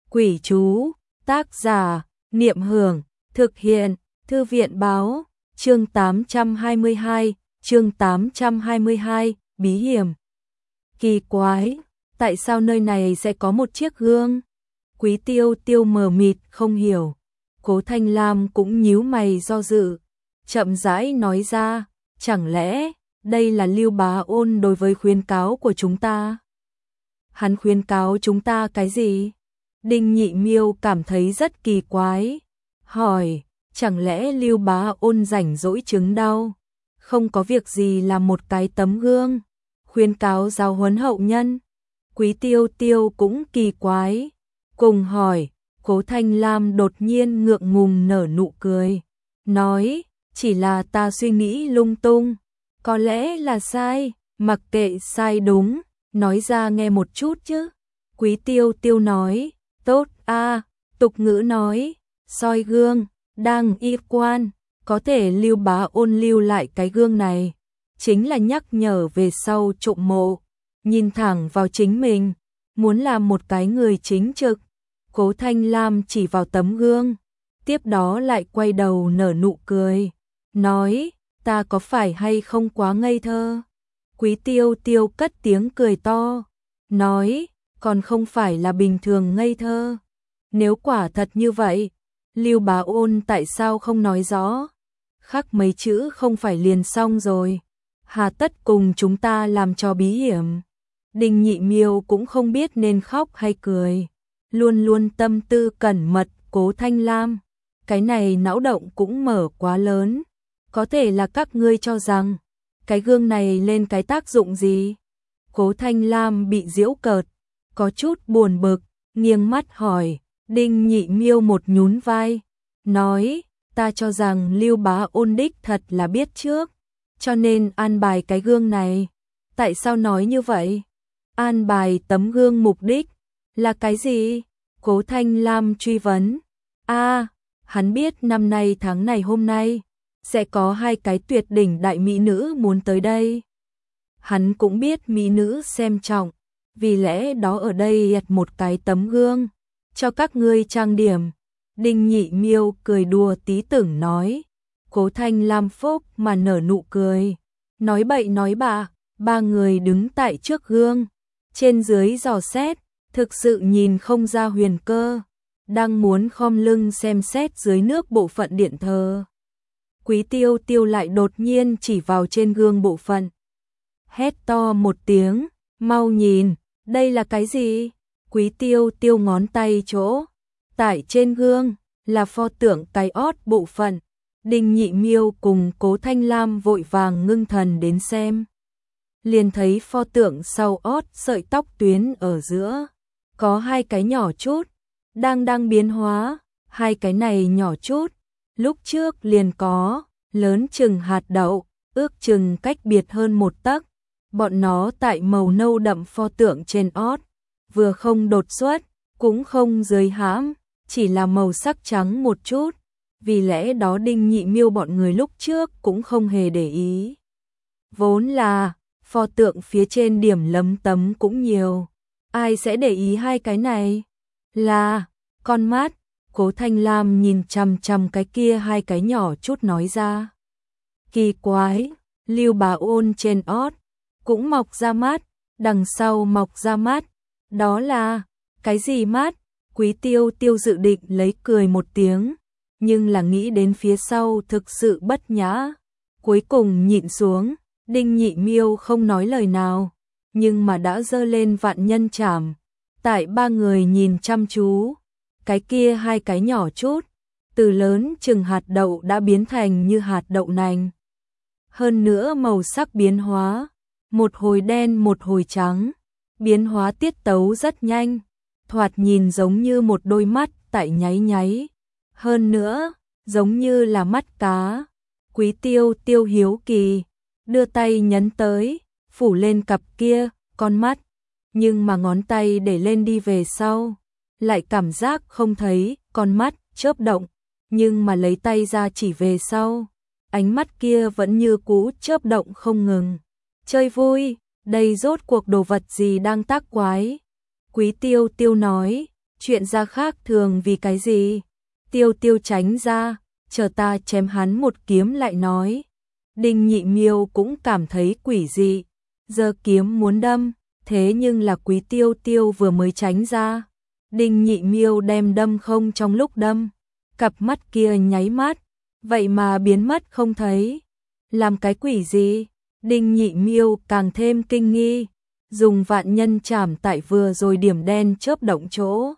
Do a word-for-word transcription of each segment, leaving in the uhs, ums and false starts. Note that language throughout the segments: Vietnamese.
Quỷ chú, tác giả, Niệm Hưởng, thực hiện, Thư viện báo, chương tám trăm hai mươi hai, chương tám trăm hai mươi hai, bí hiểm. Kỳ quái, tại sao nơi này sẽ có một chiếc gương? Quý Tiêu Tiêu mờ mịt không hiểu. Cố Thanh Lam cũng nhíu mày do dự, chậm rãi nói ra, chẳng lẽ đây là Lưu Bá Ôn đối với khuyến cáo của chúng ta? Hắn khuyến cáo chúng ta cái gì? Đinh Nhị Miêu cảm thấy rất kỳ quái, hỏi, chẳng lẽ Lưu Bá Ôn rảnh rỗi chứng đau, không có việc gì làm một cái tấm gương, khuyến cáo giáo huấn hậu nhân? Quý Tiêu Tiêu cũng kỳ quái, cùng hỏi. Cố Thanh Lam đột nhiên ngượng ngùng nở nụ cười, nói, chỉ là ta suy nghĩ lung tung, có lẽ là sai, mặc kệ sai đúng, nói ra nghe một chút chứ. Quý Tiêu Tiêu nói, tốt a, tục ngữ nói, soi gương, đang y quan, có thể Lưu Bá Ôn lưu lại cái gương này, chính là nhắc nhở về sau trộm mộ, nhìn thẳng vào chính mình, muốn làm một cái người chính trực. Cố Thanh Lam chỉ vào tấm gương, tiếp đó lại quay đầu nở nụ cười, nói, ta có phải hay không quá ngây thơ? Quý Tiêu Tiêu cất tiếng cười to, nói, còn không phải là bình thường ngây thơ. Nếu quả thật như vậy, Lưu Bá Ôn tại sao không nói rõ? Khắc mấy chữ không phải liền xong rồi, hà tất cùng chúng ta làm cho bí hiểm. Đinh Nhị Miêu cũng không biết nên khóc hay cười. Luôn luôn tâm tư cẩn mật Cố Thanh Lam, cái này não động cũng mở quá lớn, có thể là các ngươi cho rằng cái gương này lên cái tác dụng gì? Cố Thanh Lam bị giễu cợt, có chút buồn bực, nghiêng mắt hỏi. Đinh Nhị Miêu một nhún vai, nói, ta cho rằng Lưu Bá Ôn đích thật là biết trước, cho nên an bài cái gương này. Tại sao nói như vậy? An bài tấm gương mục đích là cái gì? Cố Thanh Lam truy vấn. A, à, hắn biết năm nay tháng này hôm nay sẽ có hai cái tuyệt đỉnh đại mỹ nữ muốn tới đây. Hắn cũng biết mỹ nữ xem trọng, vì lẽ đó ở đây đặt một cái tấm gương cho các ngươi trang điểm. Đinh Nhị Miêu cười đùa tí tưởng nói. Cố Thanh Lam phốc mà nở nụ cười, nói bậy nói bạ. Ba người đứng tại trước gương, trên dưới dò xét, thực sự nhìn không ra huyền cơ, đang muốn khom lưng xem xét dưới nước bộ phận điện thờ. Quý Tiêu Tiêu lại đột nhiên chỉ vào trên gương bộ phận, hét to một tiếng, mau nhìn, đây là cái gì? Quý Tiêu Tiêu ngón tay chỗ, tại trên gương, là pho tượng cái ót bộ phận. Đinh Nhị Miêu cùng Cố Thanh Lam vội vàng ngưng thần đến xem. Liền thấy pho tượng sau ót sợi tóc tuyến ở giữa, có hai cái nhỏ chút, đang đang biến hóa, hai cái này nhỏ chút, lúc trước liền có, lớn chừng hạt đậu, ước chừng cách biệt hơn một tấc. Bọn nó tại màu nâu đậm pho tượng trên ót, vừa không đột xuất, cũng không dưới hãm, chỉ là màu sắc trắng một chút, vì lẽ đó Đinh Nhị Miêu bọn người lúc trước cũng không hề để ý. Vốn là, pho tượng phía trên điểm lấm tấm cũng nhiều, ai sẽ để ý hai cái này? Là, con mắt. Cố Thanh Lam nhìn chằm chằm cái kia hai cái nhỏ chút nói ra. Kỳ quái, Lưu Bá Ôn trên ót cũng mọc ra mắt, đằng sau mọc ra mắt, đó là cái gì mắt? Quý Tiêu Tiêu dự định lấy cười một tiếng, nhưng là nghĩ đến phía sau thực sự bất nhã, cuối cùng nhịn xuống. Đinh Nhị Miêu không nói lời nào, nhưng mà đã giơ lên vạn nhân trảm. Tại ba người nhìn chăm chú, cái kia hai cái nhỏ chút, từ lớn chừng hạt đậu đã biến thành như hạt đậu nành. Hơn nữa màu sắc biến hóa, một hồi đen một hồi trắng, biến hóa tiết tấu rất nhanh, thoạt nhìn giống như một đôi mắt tại nháy nháy. Hơn nữa, giống như là mắt cá. Quý Tiêu Tiêu hiếu kỳ, đưa tay nhấn tới, phủ lên cặp kia, con mắt, nhưng mà ngón tay để lên đi về sau, lại cảm giác không thấy con mắt chớp động, nhưng mà lấy tay ra chỉ về sau, ánh mắt kia vẫn như cũ chớp động không ngừng. Chơi vui, đây rốt cuộc đồ vật gì đang tác quái? Quý Tiêu Tiêu nói, Chuyện ra khác thường vì cái gì? Tiêu Tiêu tránh ra, chờ ta chém hắn một kiếm lại nói. Đinh Nhị Miêu cũng cảm thấy quỷ dị, giơ kiếm muốn đâm, thế nhưng là Quý Tiêu Tiêu vừa mới tránh ra. Đinh Nhị Miêu đem đâm không trong lúc đâm, cặp mắt kia nháy mắt, vậy mà biến mất không thấy. Làm cái quỷ gì? Đinh Nhị Miêu càng thêm kinh nghi, dùng vạn nhân chảm tại vừa rồi điểm đen chớp động chỗ,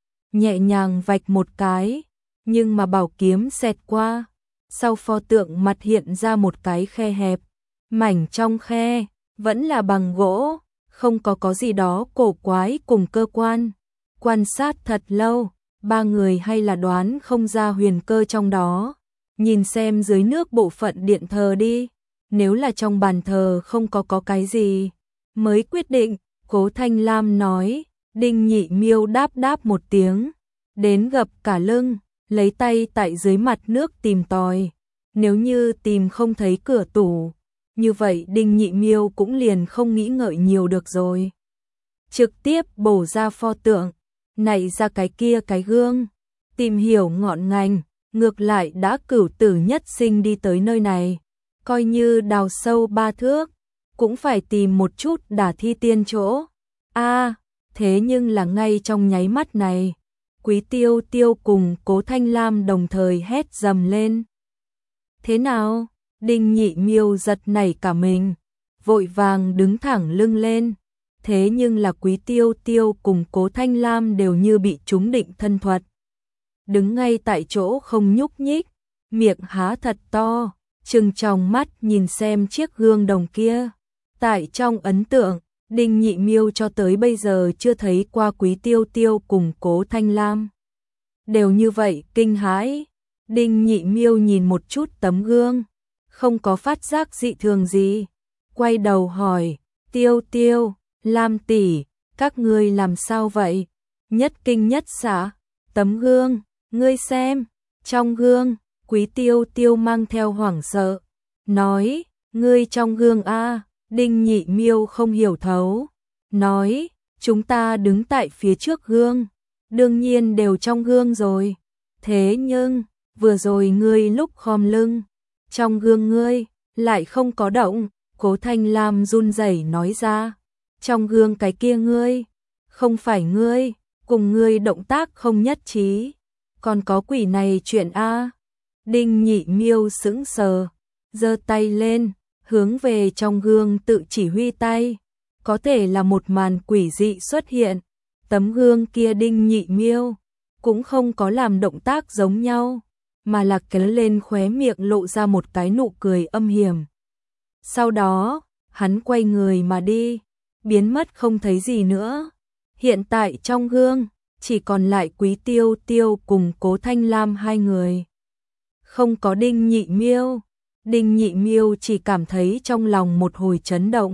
nhẹ nhàng vạch một cái, nhưng mà bảo kiếm xẹt qua, sau pho tượng mặt hiện ra một cái khe hẹp, mảnh trong khe vẫn là bằng gỗ, không có có gì đó cổ quái cùng cơ quan. Quan sát thật lâu, ba người hay là đoán không ra huyền cơ trong đó. Nhìn xem dưới nước bộ phận điện thờ đi, nếu là trong bàn thờ không có có cái gì, mới quyết định. Cố Thanh Lam nói. Đinh Nhị Miêu đáp đáp một tiếng, đến gập cả lưng, lấy tay tại dưới mặt nước tìm tòi. Nếu như tìm không thấy cửa tủ, như vậy Đinh Nhị Miêu cũng liền không nghĩ ngợi nhiều được rồi. Trực tiếp bổ ra pho tượng, nảy ra cái kia cái gương, tìm hiểu ngọn ngành, ngược lại đã cửu tử nhất sinh đi tới nơi này. Coi như đào sâu ba thước, cũng phải tìm một chút đả thi tiên chỗ. A, à, thế nhưng là ngay trong nháy mắt này, Quý Tiêu Tiêu cùng Cố Thanh Lam đồng thời hét dầm lên. Thế nào? Đinh Nhị Miêu giật nảy cả mình, vội vàng đứng thẳng lưng lên. Thế nhưng là Quý Tiêu Tiêu cùng Cố Thanh Lam đều như bị trúng định thân thuật, đứng ngay tại chỗ không nhúc nhích, miệng há thật to, trừng tròng mắt nhìn xem chiếc gương đồng kia. Tại trong ấn tượng, Đinh Nhị Miêu cho tới bây giờ chưa thấy qua Quý Tiêu Tiêu cùng Cố Thanh Lam đều như vậy kinh hãi. Đinh Nhị Miêu nhìn một chút tấm gương, không có phát giác dị thường gì, quay đầu hỏi, Tiêu Tiêu, Lam tỷ, các ngươi làm sao vậy? Nhất kinh nhất xạ, tấm gương, ngươi xem, trong gương, Quý Tiêu Tiêu mang theo hoảng sợ, nói, ngươi trong gương a? Đinh Nhị Miêu không hiểu thấu, nói, chúng ta đứng tại phía trước gương, đương nhiên đều trong gương rồi. Thế nhưng, vừa rồi ngươi lúc khom lưng, trong gương ngươi lại không có động. Cố Thanh Lam run rẩy nói ra, trong gương cái kia ngươi, không phải ngươi, cùng ngươi động tác không nhất trí, còn có quỷ này chuyện a? Đinh Nhị Miêu sững sờ, giơ tay lên, hướng về trong gương tự chỉ huy tay, có thể là một màn quỷ dị xuất hiện. Tấm gương kia Đinh Nhị Miêu cũng không có làm động tác giống nhau, mà là kéo lên khóe miệng lộ ra một cái nụ cười âm hiểm. Sau đó, hắn quay người mà đi, biến mất không thấy gì nữa. Hiện tại trong gương, chỉ còn lại Quý Tiêu Tiêu cùng Cố Thanh Lam hai người. Không có Đinh Nhị Miêu. Đinh Nhị Miêu chỉ cảm thấy trong lòng một hồi chấn động,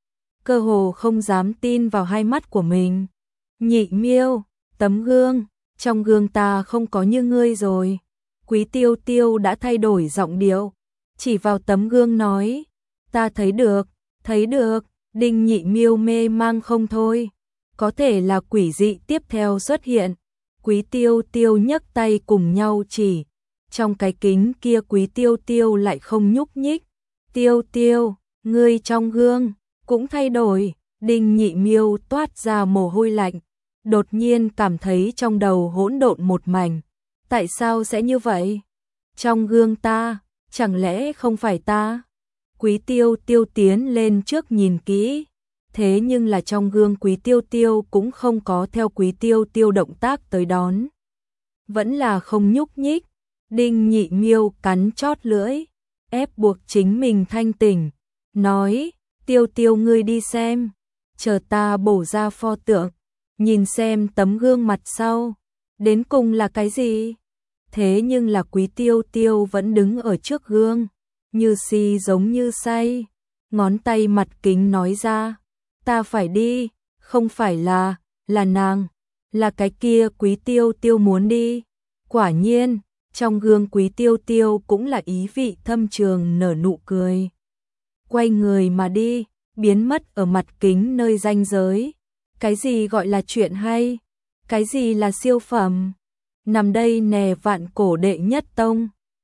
cơ hồ không dám tin vào hai mắt của mình. Nhị Miêu, tấm gương, trong gương ta không có như ngươi rồi. Quý Tiêu Tiêu đã thay đổi giọng điệu, chỉ vào tấm gương nói, ta thấy được, thấy được. Đinh Nhị Miêu mê mang không thôi, có thể là quỷ dị tiếp theo xuất hiện. Quý Tiêu Tiêu nhấc tay cùng nhau chỉ, trong cái kính kia Quý Tiêu Tiêu lại không nhúc nhích. Tiêu Tiêu, ngươi trong gương cũng thay đổi. Đinh Nhị Miêu toát ra mồ hôi lạnh, đột nhiên cảm thấy trong đầu hỗn độn một mảnh. Tại sao sẽ như vậy? Trong gương ta, chẳng lẽ không phải ta? Quý Tiêu Tiêu tiến lên trước nhìn kỹ, thế nhưng là trong gương Quý Tiêu Tiêu cũng không có theo Quý Tiêu Tiêu động tác tới đón, vẫn là không nhúc nhích. Đinh Nhị Miêu cắn chót lưỡi, ép buộc chính mình thanh tỉnh, nói, Tiêu Tiêu ngươi đi xem, chờ ta bổ ra pho tượng, nhìn xem tấm gương mặt sau, đến cùng là cái gì? Thế nhưng là Quý Tiêu Tiêu vẫn đứng ở trước gương, như si giống như say, ngón tay mặt kính nói ra, ta phải đi, không phải là, là nàng, là cái kia Quý Tiêu Tiêu muốn đi. Quả nhiên, trong gương Quý Tiêu Tiêu cũng là ý vị thâm trường nở nụ cười. Quay người mà đi, biến mất ở mặt kính nơi ranh giới. Cái gì gọi là chuyện hay? Cái gì là siêu phẩm? Nằm đây nè vạn cổ đệ nhất tông.